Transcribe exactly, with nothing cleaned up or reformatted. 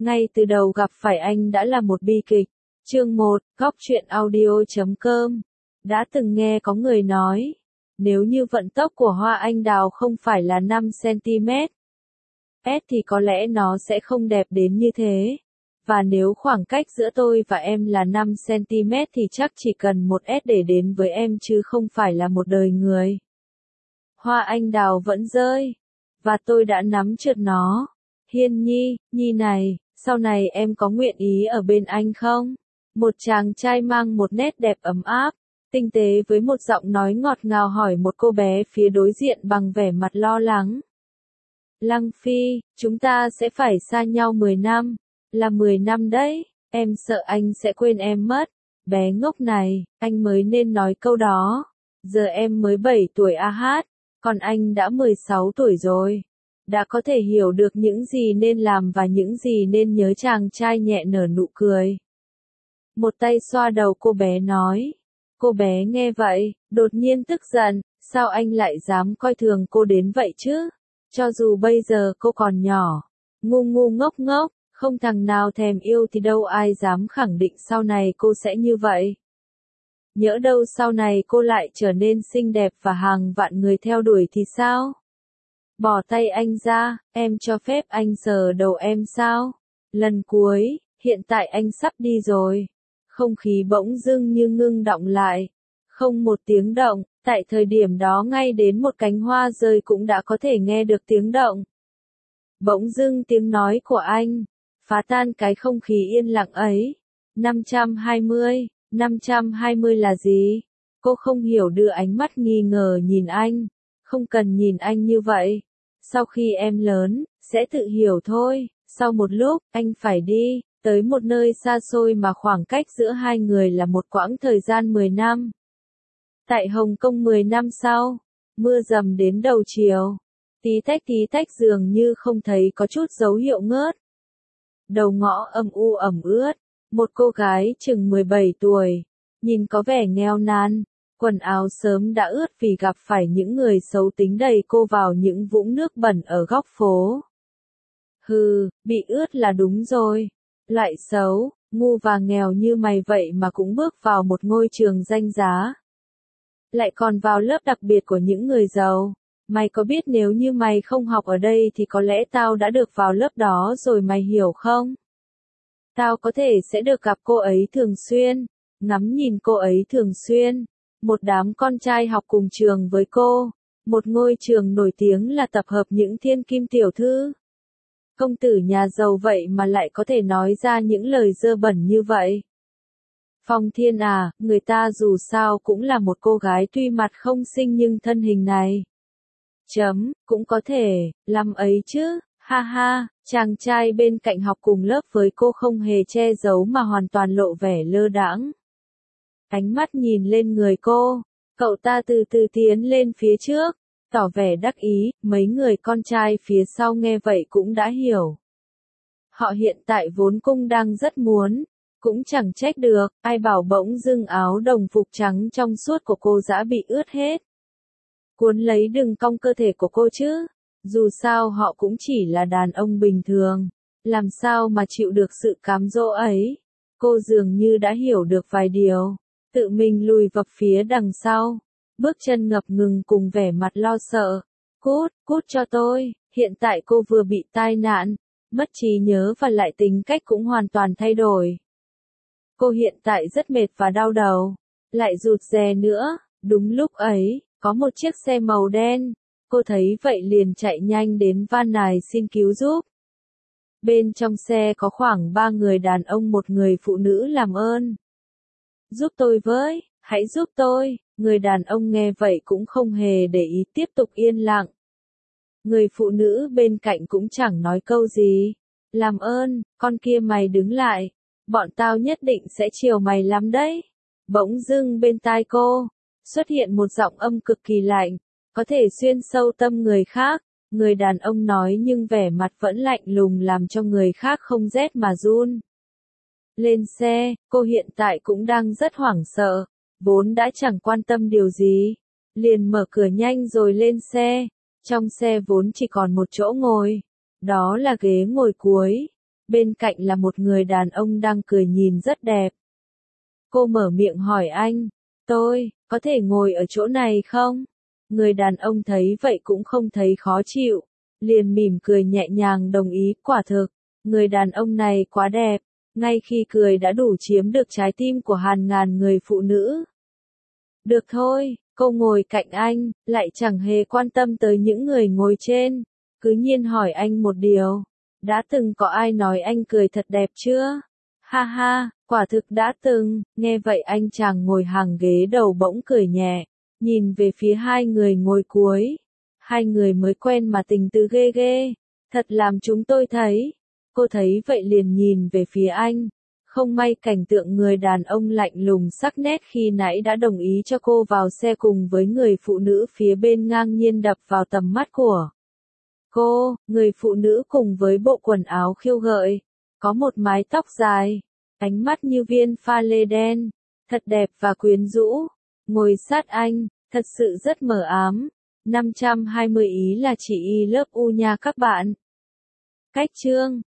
Ngay từ đầu gặp phải anh đã là một bi kịch. Chương một, góc truyện audio chấm com. Đã từng nghe có người nói, nếu như vận tốc của hoa anh đào không phải là năm xăng-ti-mét thì có lẽ nó sẽ không đẹp đến như thế. Và nếu khoảng cách giữa tôi và em là năm xăng-ti-mét thì chắc chỉ cần một S để đến với em chứ không phải là một đời người. Hoa anh đào vẫn rơi, và tôi đã nắm chặt nó. Hiên Nhi, Nhi này, sau này em có nguyện ý ở bên anh không? Một chàng trai mang một nét đẹp ấm áp, tinh tế với một giọng nói ngọt ngào hỏi một cô bé phía đối diện bằng vẻ mặt lo lắng. Lăng Phi, chúng ta sẽ phải xa nhau mười năm, là mười năm đấy, em sợ anh sẽ quên em mất. Bé ngốc này, anh mới nên nói câu đó. Giờ em mới bảy tuổi a hát, còn anh đã mười sáu tuổi rồi. Đã có thể hiểu được những gì nên làm và những gì nên nhớ. Chàng trai nhẹ nở nụ cười. Một tay xoa đầu cô bé nói. Cô bé nghe vậy, đột nhiên tức giận, sao anh lại dám coi thường cô đến vậy chứ? Cho dù bây giờ cô còn nhỏ, ngu ngu ngốc ngốc, không thằng nào thèm yêu thì đâu ai dám khẳng định sau này cô sẽ như vậy. Nhỡ đâu sau này cô lại trở nên xinh đẹp và hàng vạn người theo đuổi thì sao? Bỏ tay anh ra, em cho phép anh sờ đầu em sao? Lần cuối, hiện tại anh sắp đi rồi. Không khí bỗng dưng như ngưng đọng lại. Không một tiếng động, tại thời điểm đó ngay đến một cánh hoa rơi cũng đã có thể nghe được tiếng động. Bỗng dưng tiếng nói của anh, phá tan cái không khí yên lặng ấy. năm trăm hai mươi, năm trăm hai mươi là gì? Cô không hiểu đưa ánh mắt nghi ngờ nhìn anh. Không cần nhìn anh như vậy. Sau khi em lớn, sẽ tự hiểu thôi. Sau một lúc, anh phải đi, tới một nơi xa xôi mà khoảng cách giữa hai người là một quãng thời gian mười năm. Tại Hồng Kông mười năm sau, mưa dầm đến đầu chiều. Tí tách tí tách dường như không thấy có chút dấu hiệu ngớt. Đầu ngõ âm u ẩm ướt, một cô gái chừng mười bảy tuổi, nhìn có vẻ nghèo nàn. Quần áo sớm đã ướt vì gặp phải những người xấu tính đẩy cô vào những vũng nước bẩn ở góc phố. Hừ, bị ướt là đúng rồi. Loại xấu, ngu và nghèo như mày vậy mà cũng bước vào một ngôi trường danh giá. Lại còn vào lớp đặc biệt của những người giàu. Mày có biết nếu như mày không học ở đây thì có lẽ tao đã được vào lớp đó rồi, mày hiểu không? Tao có thể sẽ được gặp cô ấy thường xuyên, ngắm nhìn cô ấy thường xuyên. Một đám con trai học cùng trường với cô. Một ngôi trường nổi tiếng là tập hợp những thiên kim tiểu thư. Công tử nhà giàu vậy mà lại có thể nói ra những lời dơ bẩn như vậy. Phong Thiên à, người ta dù sao cũng là một cô gái tuy mặt không xinh nhưng thân hình này. Chấm, cũng có thể, làm ấy chứ, ha ha, chàng trai bên cạnh học cùng lớp với cô không hề che giấu mà hoàn toàn lộ vẻ lơ đãng. Ánh mắt nhìn lên người cô, cậu ta từ từ tiến lên phía trước, tỏ vẻ đắc ý. Mấy người con trai phía sau nghe vậy cũng đã hiểu. Họ hiện tại vốn cung đang rất muốn, cũng chẳng trách được, ai bảo bỗng dưng áo đồng phục trắng trong suốt của cô đã bị ướt hết. Cuốn lấy đừng cong cơ thể của cô chứ, dù sao họ cũng chỉ là đàn ông bình thường, làm sao mà chịu được sự cám dỗ ấy. Cô dường như đã hiểu được vài điều, tự mình lùi vào phía đằng sau, bước chân ngập ngừng cùng vẻ mặt lo sợ. Cút, cút cho tôi, hiện tại cô vừa bị tai nạn, mất trí nhớ và lại tính cách cũng hoàn toàn thay đổi. Cô hiện tại rất mệt và đau đầu, lại rụt rè nữa. Đúng lúc ấy, có một chiếc xe màu đen, cô thấy vậy liền chạy nhanh đến van nài xin cứu giúp. Bên trong xe có khoảng ba người đàn ông một người phụ nữ. Làm ơn, giúp tôi với, hãy giúp tôi. Người đàn ông nghe vậy cũng không hề để ý, tiếp tục yên lặng. Người phụ nữ bên cạnh cũng chẳng nói câu gì. Làm ơn, con kia mày đứng lại, bọn tao nhất định sẽ chiều mày lắm đấy. Bỗng dưng bên tai cô, xuất hiện một giọng âm cực kỳ lạnh, có thể xuyên sâu tâm người khác. Người đàn ông nói nhưng vẻ mặt vẫn lạnh lùng làm cho người khác không rét mà run. Lên xe, cô hiện tại cũng đang rất hoảng sợ, vốn đã chẳng quan tâm điều gì. Liền mở cửa nhanh rồi lên xe. Trong xe vốn chỉ còn một chỗ ngồi, đó là ghế ngồi cuối. bên cạnh là một người đàn ông đang cười nhìn rất đẹp. Cô mở miệng hỏi anh, tôi, có thể ngồi ở chỗ này không? Người đàn ông thấy vậy cũng không thấy khó chịu, liền mỉm cười nhẹ nhàng đồng ý. Quả thực, người đàn ông này quá đẹp, ngay khi cười đã đủ chiếm được trái tim của hàng ngàn người phụ nữ. Được thôi, cô ngồi cạnh anh, lại chẳng hề quan tâm tới những người ngồi trên, cứ nhiên hỏi anh một điều, đã từng có ai nói anh cười thật đẹp chưa? Ha ha, quả thực đã từng. Nghe vậy anh chàng ngồi hàng ghế đầu bỗng cười nhẹ, nhìn về phía hai người ngồi cuối. Hai người mới quen mà tình tứ ghê ghê, thật làm chúng tôi thấy. Cô thấy vậy liền nhìn về phía anh. Không may cảnh tượng người đàn ông lạnh lùng sắc nét khi nãy đã đồng ý cho cô vào xe cùng với người phụ nữ phía bên ngang nhiên đập vào tầm mắt của cô. Người phụ nữ cùng với bộ quần áo khiêu gợi, có một mái tóc dài, ánh mắt như viên pha lê đen, thật đẹp và quyến rũ, ngồi sát anh, thật sự rất mờ ám. năm trăm hai mươi ý là chị y lớp U nha các bạn. Cách chương